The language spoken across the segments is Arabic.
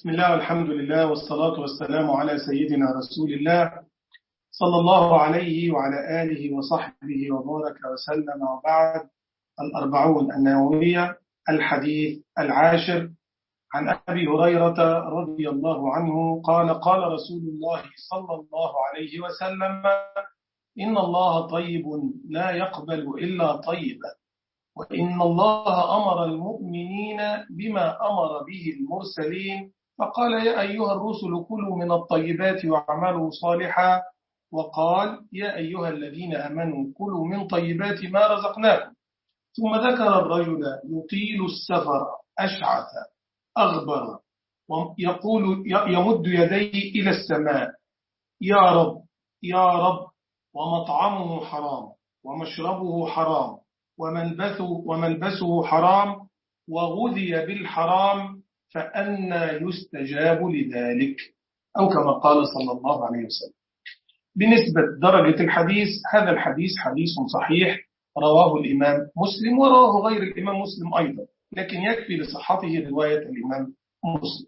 بسم الله والحمد لله والصلاة والسلام على سيدنا رسول الله صلى الله عليه وعلى آله وصحبه وبارك وسلم. وبعد، الأربعون النووية، الحديث العاشر، عن أبي هريرة رضي الله عنه قال: قال رسول الله صلى الله عليه وسلم: إن الله طيب لا يقبل إلا طيبا، وإن الله أمر المؤمنين بما أمر به المرسلين، فقال: يا أيها الرسل كلوا من الطيبات واعملوا صالحا، وقال: يا أيها الذين آمنوا كلوا من طيبات ما رزقناكم. ثم ذكر الرجل يطيل السفر أشعث أغبر يقول يمد يديه إلى السماء: يا رب يا رب، ومطعمه حرام ومشربه حرام وملبسه حرام وغذي بالحرام، فأنى يستجاب لذلك، أو كما قال صلى الله عليه وسلم. بنسبة درجة الحديث، هذا الحديث حديث صحيح، رواه الإمام مسلم ورواه غير الإمام مسلم أيضا، لكن يكفي لصحته رواية الإمام مسلم.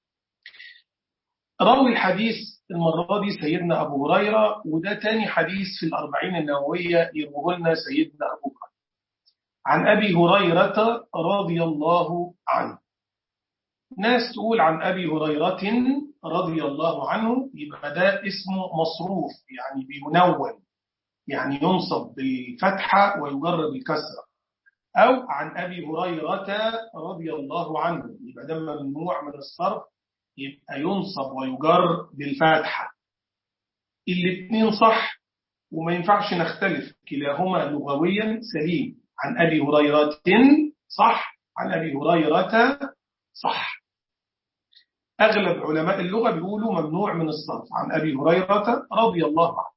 راوي الحديث المرة دي سيدنا أبو هريرة، وده تاني حديث في الأربعين النووية يروه لنا سيدنا أبو هريرة. عن أبي هريرة رضي الله عنه. ناس تقول عن أبي هريرة رضي الله عنه، يبقى ده اسمه مصروف، يعني بينون، يعني ينصب بالفتحة ويجر بالكسرة. أو عن أبي هريرة رضي الله عنه، يبقى ده ممنوع من الصرف، يبقى ينصب ويجر بالفتحة. الاثنين صح وما ينفعش نختلف، كلاهما لغويا سليم. عن أبي هريرة صح، عن أبي هريرة صح. أغلب علماء اللغة بيقولوا ممنوع من الصرف. عن أبي هريرة رضي الله عنه،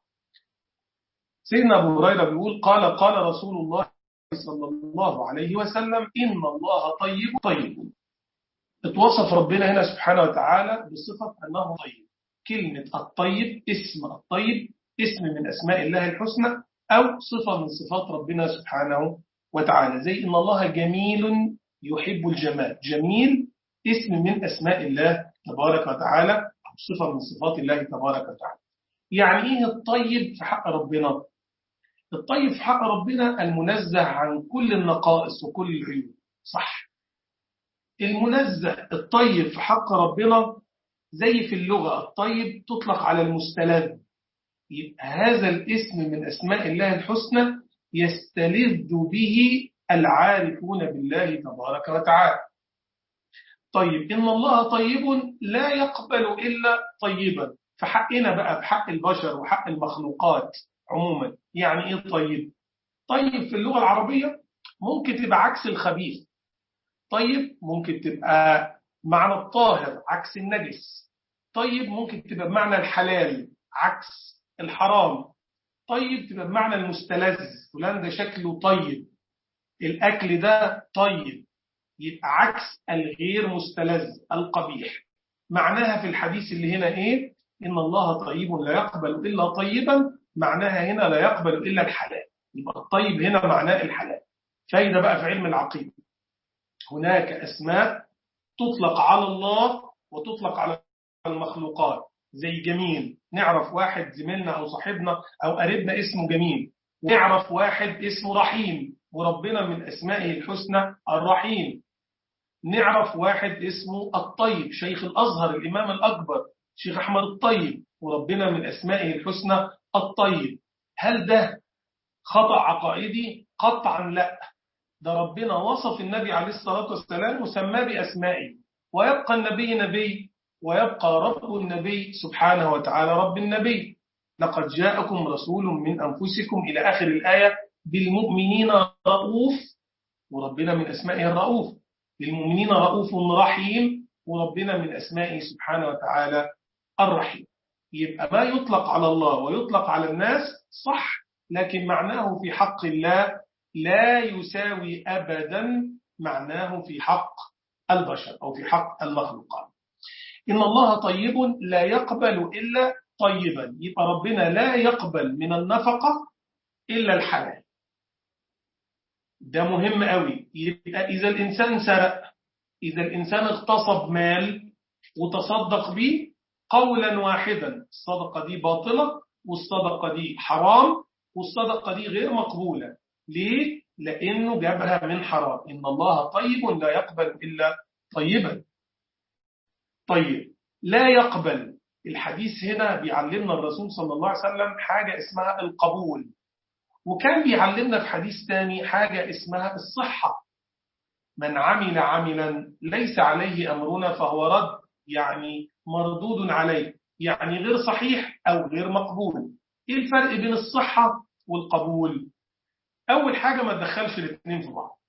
سيدنا أبو هريرة بيقول: قال قال رسول الله صلى الله عليه وسلم: إن الله طيب طيب. اتوصف ربنا هنا سبحانه وتعالى بصفة أنه طيب. كلمة الطيب، اسم الطيب اسم من أسماء الله الحسنى، أو صفة من صفات ربنا سبحانه وتعالى. زي إن الله جميل يحب الجمال، جميل اسم من أسماء الله تبارك وتعالى، أو صفة من صفات الله تبارك وتعالى. يعني إيه الطيب في حق ربنا؟ الطيب في حق ربنا المنزه عن كل النقائص وكل العيوب، صح. المنزه الطيب في حق ربنا، زي في اللغة الطيب تطلق على المستلذ، يبقى هذا الاسم من أسماء الله الحسنى يستلذ به العارفون بالله تبارك وتعالى. طيب، إن الله طيب لا يقبل إلا طيبا. في حقنا بقى، بحق البشر وحق المخلوقات عموما، يعني إيه طيب؟ طيب في اللغة العربية ممكن تبقى عكس الخبيث. طيب ممكن تبقى معنى الطاهر عكس النجس. طيب ممكن تبقى بمعنى الحلال عكس الحرام. طيب تبقى بمعنى المستلذ، فلان ده شكله طيب، الأكل ده طيب، يبقى عكس الغير مستلذ القبيح. معناها في الحديث اللي هنا إيه؟ إن الله طيب لا يقبل إلا طيبا، معناها هنا لا يقبل إلا الحلال، يبقى الطيب هنا معناه الحلال. فايدة بقى في علم العقيدة، هناك أسماء تطلق على الله وتطلق على المخلوقات. زي جميل، نعرف واحد زميلنا أو صاحبنا أو قريبنا اسمه جميل، ونعرف واحد اسمه رحيم، وربنا من أسمائه الحسنى الرحيم. نعرف واحد اسمه الطيب، شيخ الأزهر الإمام الأكبر شيخ أحمد الطيب، وربنا من أسمائه الحسنى الطيب. هل ده خطأ عقائدي؟ قطعا لا، ده ربنا وصف النبي عليه الصلاة والسلام وسماه بأسمائه، ويبقى النبي نبي، ويبقى رب النبي سبحانه وتعالى رب النبي. لقد جاءكم رسول من أنفسكم إلى آخر الآية، بالمؤمنين رؤوف، وربنا من أسمائه الرؤوف. بالمؤمنين رؤوف رحيم، وربنا من أسمائه سبحانه وتعالى الرحيم. يبقى ما يطلق على الله ويطلق على الناس صح، لكن معناه في حق الله لا يساوي أبدا معناه في حق البشر أو في حق المخلوقات. إن الله طيب لا يقبل إلا طيبا، يبقى ربنا لا يقبل من النفقة إلا الحلال. ده مهم قوي. يبقى إذا الإنسان سرق، إذا الإنسان اغتصب مال، وتصدق به قولا واحدا، الصدقة دي باطلة والصدقة دي حرام والصدقة دي غير مقبولة. ليه؟ لأنه جابها من حرام. إن الله طيب لا يقبل إلا طيبا. طيب، لا يقبل. الحديث هنا بيعلمنا الرسول صلى الله عليه وسلم حاجة اسمها القبول، وكان بيعلمنا في حديث تاني حاجة اسمها الصحة. من عمل عملا ليس عليه أمرنا فهو رد، يعني مردود عليه، يعني غير صحيح أو غير مقبول. إيه الفرق بين الصحة والقبول؟ أول حاجة ما تدخلش الاثنين في بعض.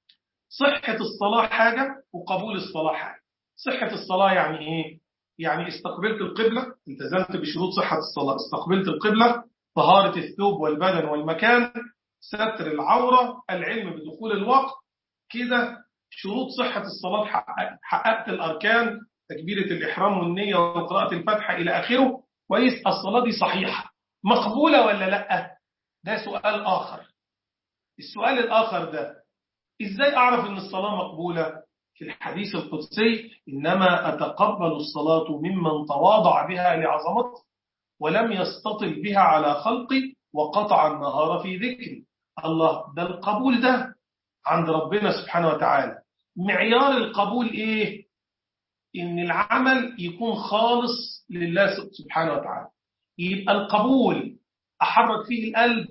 صحة الصلاة حاجة وقبول الصلاة حاجة. صحة الصلاة يعني إيه؟ يعني استقبلت القبلة، التزمت بشروط صحة الصلاة، استقبلت القبلة، طهارة الثوب والبدن والمكان، ستر العورة، العلم بدخول الوقت، كده شروط صحة الصلاة حققت الأركان، تكبيرة الإحرام والنية وقراءة الفاتحة إلى آخره. كويس، الصلاة دي صحيحة. مقبولة ولا لأ؟ ده سؤال آخر. السؤال الآخر ده إزاي أعرف أن الصلاة مقبولة؟ في الحديث القدسي: إنما أتقبل الصلاة ممن تواضع بها لعظمته ولم يستطل بها على خلقي وقطع النهار في ذكري. الله، ده القبول ده عند ربنا سبحانه وتعالى. معيار القبول إيه؟ إن العمل يكون خالص لله سبحانه وتعالى. يبقى القبول أحرك فيه القلب،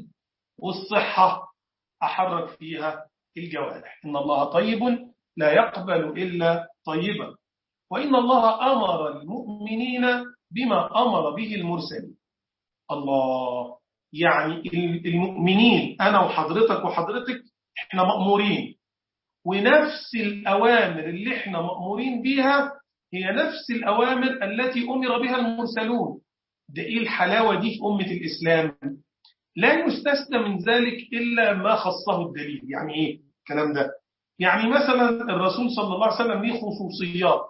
والصحة أحرك فيها الجوارح. إن الله طيب لا يقبل إلا طيبا، وإن الله أمر المؤمنين بما أمر به المرسلين. الله، يعني المؤمنين أنا وحضرتك وحضرتك إحنا مأمورين، ونفس الأوامر اللي إحنا مأمورين بيها هي نفس الأوامر التي أمر بها المرسلون. ده إيه الحلاوة دي في أمة الإسلام؟ لا يستثنى من ذلك إلا ما خصه الدليل. يعني إيه الكلام ده؟ يعني مثلا الرسول صلى الله عليه وسلم ليه خصوصيات،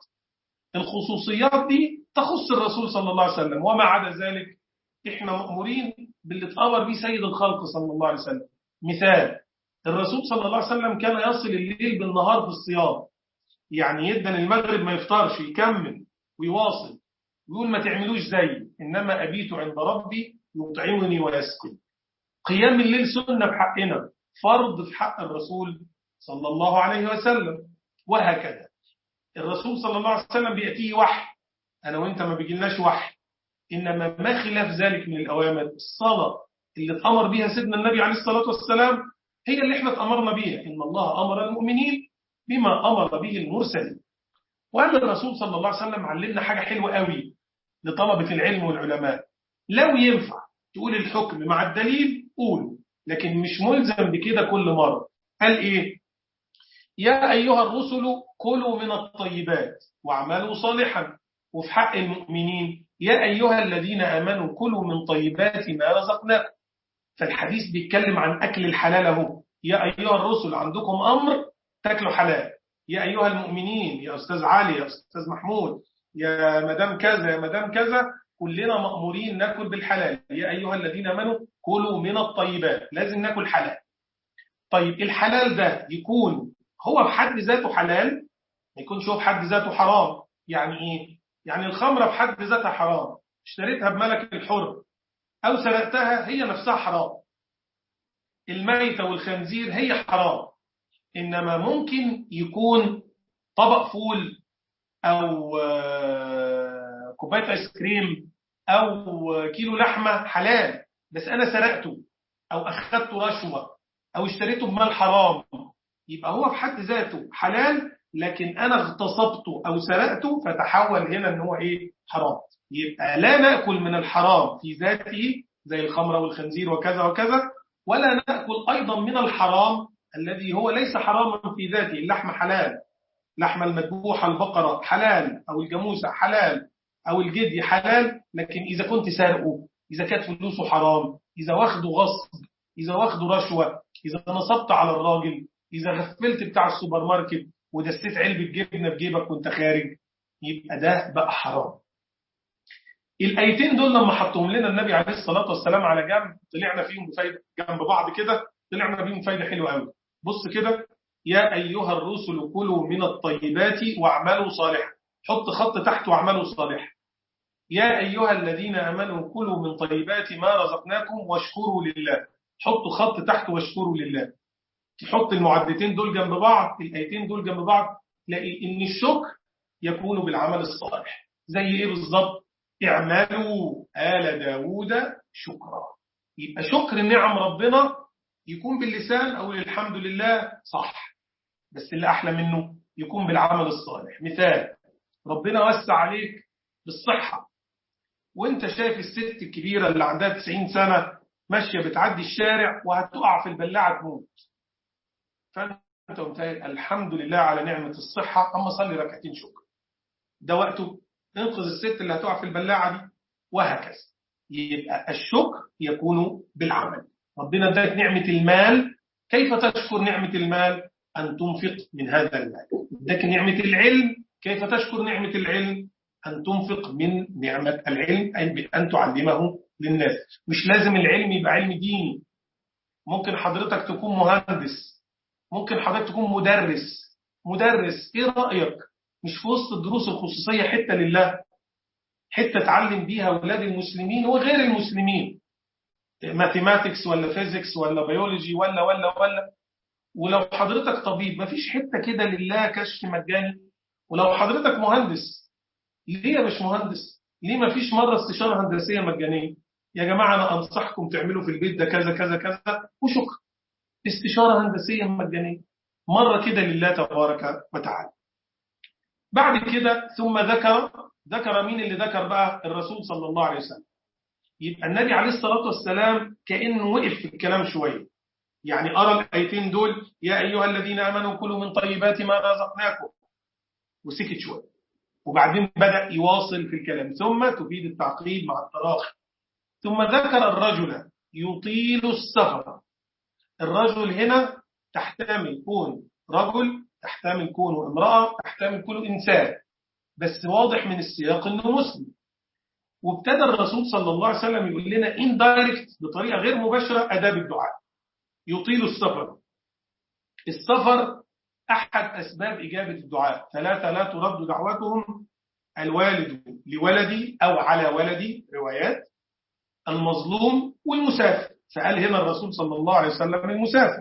الخصوصيات دي تخص الرسول صلى الله عليه وسلم، وما عدا ذلك إحنا مأمورين باللي اتأمر به سيد الخلق صلى الله عليه وسلم. مثال: الرسول صلى الله عليه وسلم كان يصل الليل بالنهار في الصيام، يعني يدن المغرب ما يفطرش، يكمل ويواصل ويقول ما تعملوش زي، إنما أبيت عند ربي يطعمني ويسقي. قيام الليل سنة بحقنا، فرض في حق الرسول صلى الله عليه وسلم. وهكذا الرسول صلى الله عليه وسلم بيأتيه وحي، أنا وإنت ما بيجيلناش وحي. إنما ما خلاف ذلك من الأوامر، الصلاة اللي اتأمر بها سيدنا النبي عليه الصلاة والسلام هي اللي احنا اتأمرنا بيها. إن الله أمر المؤمنين بما أمر به المرسلين. وأن الرسول صلى الله عليه وسلم علمنا حاجة حلوة قوي لطلبة العلم والعلماء: لو ينفع تقول الحكم مع الدليل قوله، لكن مش ملزم بكده كل مرة. قال إيه؟ يا أيها الرسل كلوا من الطيبات واعملوا صالحا. وفي حق المؤمنين: يا أيها الذين آمنوا كلوا من طيبات ما رزقناكم. فالحديث بيتكلم عن أكل الحلال اهو. يا أيها الرسل عندكم أمر تاكلوا حلال. يا أيها المؤمنين، يا أستاذ علي، يا أستاذ محمود، يا مدام كذا، يا مدام كذا، كلنا مأمورين ناكل بالحلال. يا أيها الذين آمنوا كلوا من الطيبات، لازم ناكل حلال. طيب الحلال ده يكون هو بحد ذاته حلال، ما يكونش هو بحد ذاته حرام. يعني إيه؟ يعني الخمرة بحد ذاتها حرام، اشتريتها بملك الحر أو سرقتها هي نفسها حرام. الميتة والخنزير هي حرام. إنما ممكن يكون طبق فول أو كوباية آيس كريم أو كيلو لحمة حلال، بس أنا سرقته أو أخذت رشوة أو اشتريته بمال حرام، يبقى هو في حد ذاته حلال، لكن أنا اغتصبته أو سرقته فتحول هنا أنه إيه؟ حرام. يبقى لا نأكل من الحرام في ذاته زي الخمر والخنزير وكذا وكذا، ولا نأكل أيضا من الحرام الذي هو ليس حراما في ذاته. اللحم حلال، لحم المذبوحة البقرة حلال، أو الجاموسة حلال، أو الجدي حلال، لكن إذا كنت سارقه، إذا كانت فلوسه حرام، إذا واخده غصب، إذا واخده رشوة، إذا نصبت على الراجل، إذا غفلت بتاع السوبر ماركت ودسيت علبة جبنة في جيبك وانت خارج، يبقى ده بقى حرام. الآيتين دول لما حطهم لنا النبي عليه الصلاة والسلام على جنب، طلعنا فيهم بفايدة جنب بعض كده، طلعنا بيهم فايدة حلوة قوي. بص كده: يا أيها الرسل كلوا من الطيبات واعملوا صالحا. حط خط تحته أعماله صالحة. يا أيها الذين آمنوا كلوا من طيبات ما رزقناكم واشكروا لله. حطوا خط تحته واشكروا لله. تحط المعدتين دول جنب بعض، الآيتين دول جنب بعض، تلاقي إن الشكر يكون بالعمل الصالح. زي إيه بالظبط؟ اعملوا آل داود شكرا. يبقى شكر نعم ربنا يكون باللسان أو الحمد لله صح، بس اللي أحلى منه يكون بالعمل الصالح. مثال، ربنا وسع عليك بالصحة، وانت شايف الست الكبيرة اللي عندها 90 سنة ماشية بتعدي الشارع وهتقع في البلاعة تموت، فانت قمت قايل الحمد لله على نعمة الصحة، اما صلي ركعتين شكر، ده وقته انقذ الست اللي هتقع في البلاعة دي، وهكذا. يبقى الشكر يكون بالعمل. ربنا اداك نعمة المال، كيف تشكر نعمة المال؟ أن تنفق من هذا المال. اداك نعمة العلم، كيف تشكر نعمة العلم؟ أن تنفق من نعمة العلم، أي بأن تعلمه للناس. مش لازم العلم يبقى علم ديني، ممكن حضرتك تكون مهندس، ممكن حضرتك تكون مدرس. ايه رأيك مش في وسط الدروس الخصوصية حتة لله، حتة تعلم بيها أولاد المسلمين وغير المسلمين، ماثيماتكس ولا فيزيكس ولا بيولوجي ولا. ولو حضرتك طبيب مفيش حتة كده لله كشف مجاني. ولو حضرتك مهندس، ليه مش مهندس؟ ليه مفيش مرة استشارة هندسية مجانية؟ يا جماعة أنا أنصحكم تعملوا في البيت ده كذا كذا كذا وشكرا، استشارة هندسية مجانية مرة كده لله تبارك وتعالى. بعد كده ثم ذكر مين اللي ذكر بقى؟ الرسول صلى الله عليه وسلم. يبقى النبي عليه الصلاة والسلام كأنه وقف في الكلام شوية، يعني أرى الآيتين دول يا أيها الذين آمنوا كلوا من طيبات ما رزقناكم، وسكت شوية، وبعدين بدأ يواصل في الكلام، ثم تفيد التعقيب مع التراخي. ثم ذكر الرجل يطيل السفر. الرجل هنا تحتمل كون رجل، تحتمل كون امرأة، تحتمل كون إنسان، بس واضح من السياق إنه مسلم. وابتدى الرسول صلى الله عليه وسلم يقول لنا indirect بطريقة غير مباشرة آداب الدعاء. يطيل السفر. السفر أحد أسباب إجابة الدعاء. 3 لا ترد دعوتهم: الوالد لولدي أو على ولدي، روايات، المظلوم، والمسافر. فقال هنا الرسول صلى الله عليه وسلم المسافر.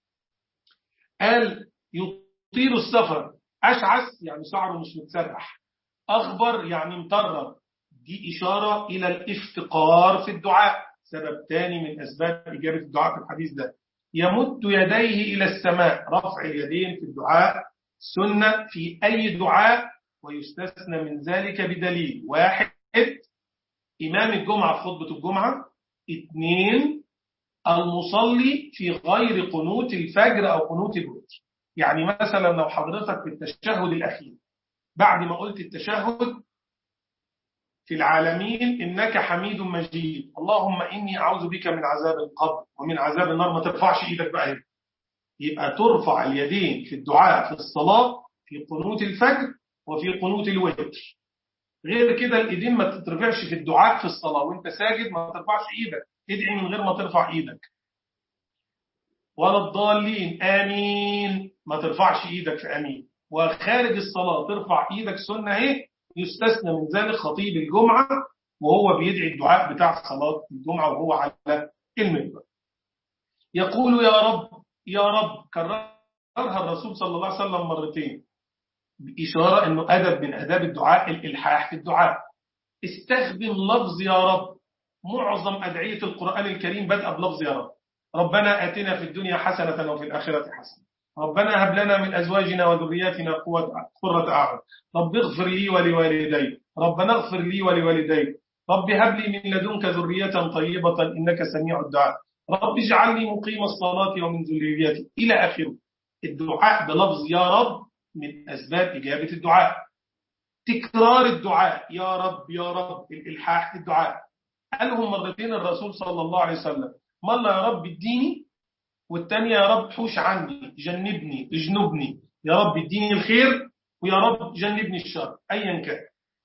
قال يطيل السفر. أشعث يعني شعره مش متسرح، أخبر يعني مطرر، دي إشارة إلى الافتقار في الدعاء، سبب تاني من أسباب إجابة الدعاء في الحديث ده. يمد يديه إلى السماء. رفع اليدين في الدعاء سنة في أي دعاء، ويستثنى من ذلك بدليل: 1 إمام الجمعة في خطبة الجمعة، 2 المصلي في غير قنوت الفجر أو قنوت الوتر. يعني مثلا لو حضرتك في التشهد الأخير بعد ما قلت التشهد في العالمين إنك حميد مجيد، اللهم إني أعوذ بك من عذاب القبر ومن عذاب النار، ما ترفعش إيدك بقى هنا. يبقى ترفع اليدين في الدعاء في الصلاة في قنوت الفجر وفي قنوت الوتر. غير كده الإيدين ما تترفعش في الدعاء في الصلاة، وانت ساجد ما ترفعش إيدك، ادعي من غير ما ترفع إيدك. ولا الضالين آمين، ما ترفعش إيدك في آمين. وخارج الصلاة ترفع إيدك سنة اهي، يستثنى من ذلك خطيب الجمعة وهو بيدعي الدعاء بتاع صلاة الجمعة وهو على المنبر، يقول يا رب يا رب. كررها الرسول صلى الله عليه وسلم مرتين، بإشارة أنه أدب من أداب الدعاء الإلحاح في الدعاء. استخدم لفظ يا رب. معظم أدعية القرآن الكريم بدأ بلفظ يا رب. ربنا آتنا في الدنيا حسنة وفي الآخرة حسنة، ربنا هب لنا من أزواجنا وذرياتنا قرة أعين، رب اغفر لي ولوالدي، ربنا اغفر لي ولوالدي، رب هب لي من لدنك ذرية طيبة إنك سميع الدعاء، رب اجعلني مقيم الصلاة ومن ذريتي، إلى آخره. الدعاء بلفظ يا رب من أسباب إجابة الدعاء. تكرار الدعاء يا رب يا رب، الإلحاح في الدعاء. قالهم مرتين الرسول صلى الله عليه وسلم، مرة يا رب اديني، والتانية يا رب حوش عني، جنبني اجنبني، يا رب اديني الخير ويا رب جنبني الشر أيا كان.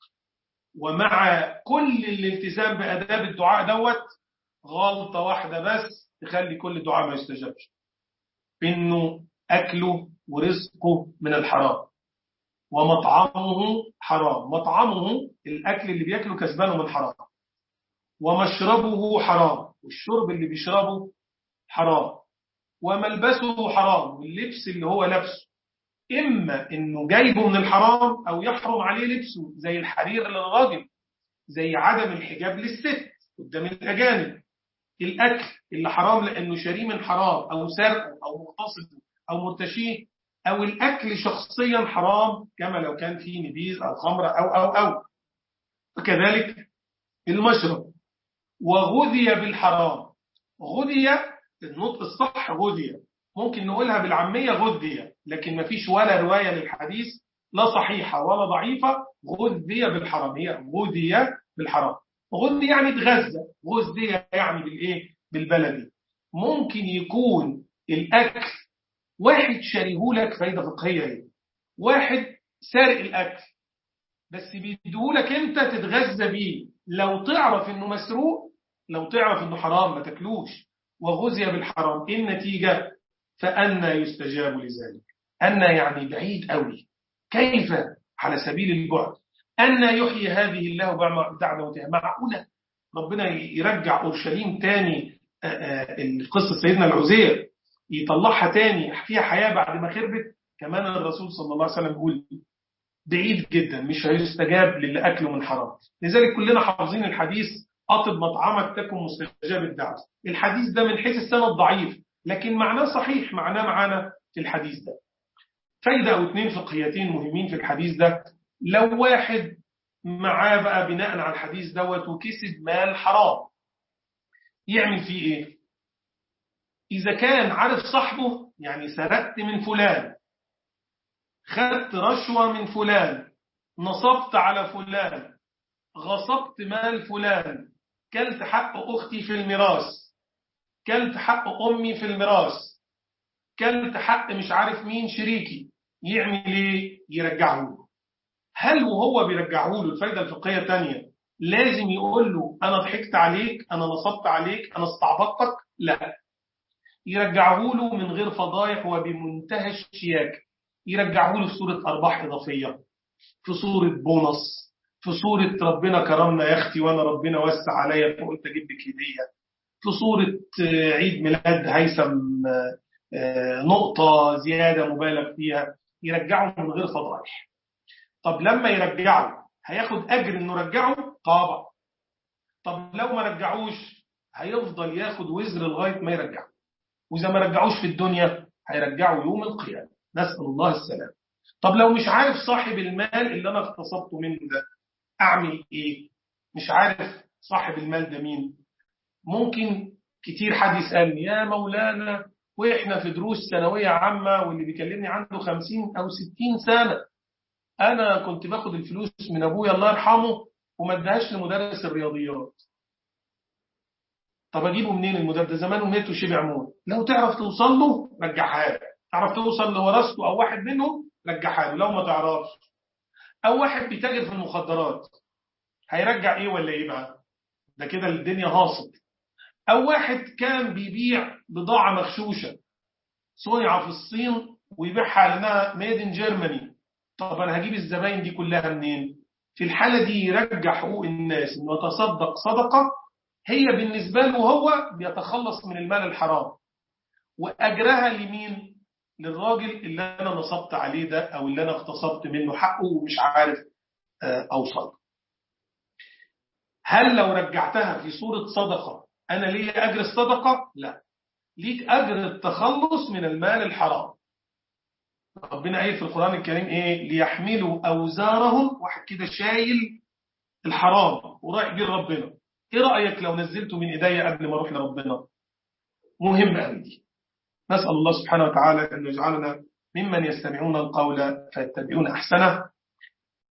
ومع كل الالتزام بأداب الدعاء دوت، غلطة واحدة بس تخلي كل الدعاء ما يستجابش، إنه أكله ورزقه من الحرام. ومطعمه حرام. مطعمه الأكل اللي بيأكله كسبانه من حرام، ومشربه حرام، والشرب اللي بيشربه حرام، وملبسه حرام، واللبس اللي هو لبسه إما إنه جايبه من الحرام أو يحرم عليه لبسه، زي الحرير للراجل، زي عدم الحجاب للست قدام الأجانب. الأكل اللي حرام لأنه شاريه من حرام أو سرقه أو مغتصبه أو مرتشيه، أو الأكل شخصيا حرام كما لو كان فيه نبيذ أو خمر أو. وكذلك المشرب. وغذي بالحرام. غذي النطق الصح غذي، ممكن نقولها بالعامية غذي، لكن ما فيش ولا رواية للحديث لا صحيحة ولا ضعيفة غذي بالحرام، هي غذي بالحرام. غذي يعني اتغذى، غذي يعني بالايه؟ بالبلدي. ممكن يكون الاكل واحد شاريهولك، فايده فقهيه ايه، واحد سارق الاكل بس بيديهولك انت تتغذى بيه، لو تعرف انه مسروق، لو تعرف انه حرام ما تاكلوش. وغذي بالحرام، ايه النتيجه؟ فأنى يستجاب لذلك. أنى يعني بعيد قوي، كيف على سبيل البعد. أنى يحيي هذه الله بعد موتها. معقولة ربنا يرجع أورشليم تاني، القصة سيدنا العزير يطلعها تاني فيها حياة بعد ما خربت؟ كمان الرسول صلى الله عليه وسلم يقول بعيد جدا، مش هيستجاب للي أكله من حرام. لذلك كلنا حافظين الحديث أطب مطعمك تكن مستجاب الدعوة. الحديث ده من حيث السند ضعيف، لكن معناه صحيح، معناه معانا في الحديث ده. فايدة أو اتنين فقهيتين مهمين في الحديث ده. لو واحد معاه بقى بناء على الحديث دوت وكسب مال حرام، يعمل فيه ايه؟ إذا كان عارف صاحبه، يعني سرقت من فلان، خدت رشوة من فلان، نصبت على فلان، غصبت مال فلان، كلت حق أختي في الميراث، كلت حق أمي في الميراث، كلت حق مش عارف مين شريكي، يعمل ايه؟ يرجعه له. هل وهو بيرجعه له الفايدة الفقهية الثانية لازم يقول له أنا ضحكت عليك، أنا نصبت عليك، أنا استعبطتك؟ لا، يرجعه له من غير فضايح وبمنتهى الشياكة. يرجعه له في صورة أرباح إضافية، في صورة بونص، في صورة ربنا كرمنا يا أختي وأنا ربنا وسع عليا فقلت أجيب لك هدية، في صورة عيد ميلاد هيثم نقطة زيادة مبالغ فيها. يرجعه من غير فضائح. طب لما يرجعه هياخد أجر إنه رجعه؟ طبعا. طب لو ما رجعوش هيفضل ياخد وزر لغاية ما يرجعه، وإذا ما رجعوش في الدنيا هيرجعه يوم القيامة، نسأل الله السلام. طب لو مش عارف صاحب المال اللي أنا اغتصبته منه ده، أعمل إيه؟ مش عارف صاحب المال ده مين. ممكن كتير حد يسألني يا مولانا وإحنا في دروس ثانوية عامة واللي بيكلمني عنده 50 أو 60 سنة، أنا كنت باخد الفلوس من أبويا الله يرحمه وما ادهاش لمدرس الرياضيات. طب أجيبه منين المدرس ده؟ زمانه مات وشبع موت. لو تعرف توصل له رجعها له، تعرف توصل لورثته أو واحد منهم رجعها له. لو ما تعرفش، أو واحد بيتاجر في المخدرات، هيرجع إيه ولا إيه بقى؟ ده كده الدنيا هاصل. أو واحد كان بيبيع بضاعة مغشوشة صنع في الصين ويبيعها لنا ميد ان جيرماني، طب أنا هجيب الزباين دي كلها منين؟ في الحالة دي يرجع حقوق الناس إنه يتصدق صدقة هي بالنسبة له هو بيتخلص من المال الحرام، وأجرها لمين؟ للراجل اللي أنا نصبت عليه ده أو اللي أنا اغتصبت منه حقه ومش عارف أوصل. هل لو رجعتها في صورة صدقة أنا ليه أجر الصدقة؟ لا، ليك أجر التخلص من المال الحرام. ربنا قايل في القرآن الكريم إيه؟ ليحملوا أوزارهم، واحد كده شايل الحرام ورايح بيه ربنا، إيه رأيك لو نزلته من إيديا قبل ما أروح لربنا؟ مهم قوي دي. نسأل الله سبحانه وتعالى أن يجعلنا ممن يستمعون القول فيتبعون أحسنه.